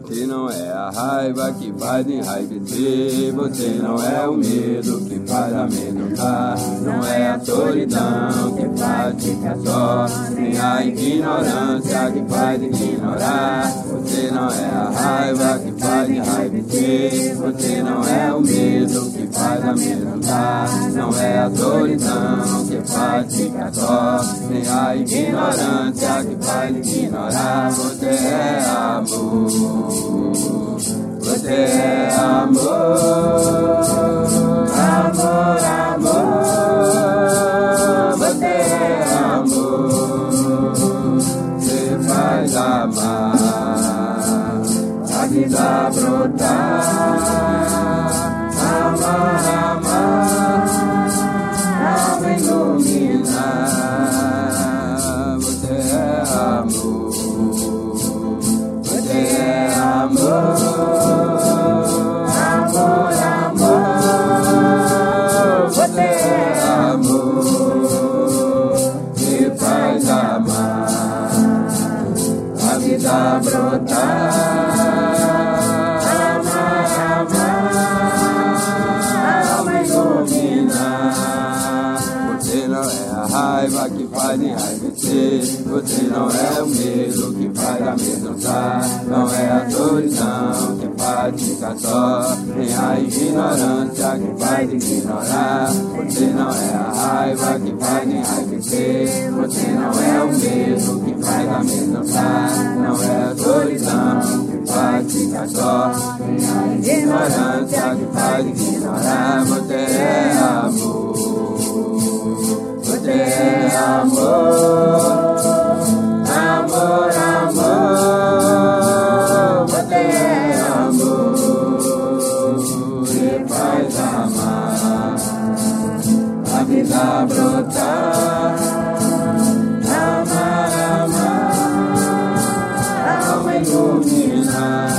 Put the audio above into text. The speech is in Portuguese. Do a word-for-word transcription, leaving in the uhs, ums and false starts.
Você não é a raiva que faz enraivecer, você não é o medo que faz amedrontar, não é a solidão que faz ficar só, nem a ignorância que faz ignorar. Você não é a raiva que faz enraivecer, você não é o medo que faz amedrontar, não é a solidão que faz ficar só, nem a ignorância que faz ignorar. Você é amor, você é amor, amor, amor, você é amor, você faz amar, a vida brotar, amar, amar, alma iluminar. Você é amor, você é amor, amor, amor, você é amor, que faz amar, a vida brotar, amar, amar, alma iluminar. Você não é a raiva que faz enraivecer, você não é o medo que faz amedrontar, não é a solidão que faz ficar só, nem a ignorância que faz ignorar. Você não é a raiva que faz enraivecer, você não é o medo que faz amedrontar, não é a solidão que faz ficar só, nem a ignorância que faz ignorar. Você é amor, você é amor, amor, amor, você é amor, que faz amar, a vida brotar, amar, amar, alma iluminar.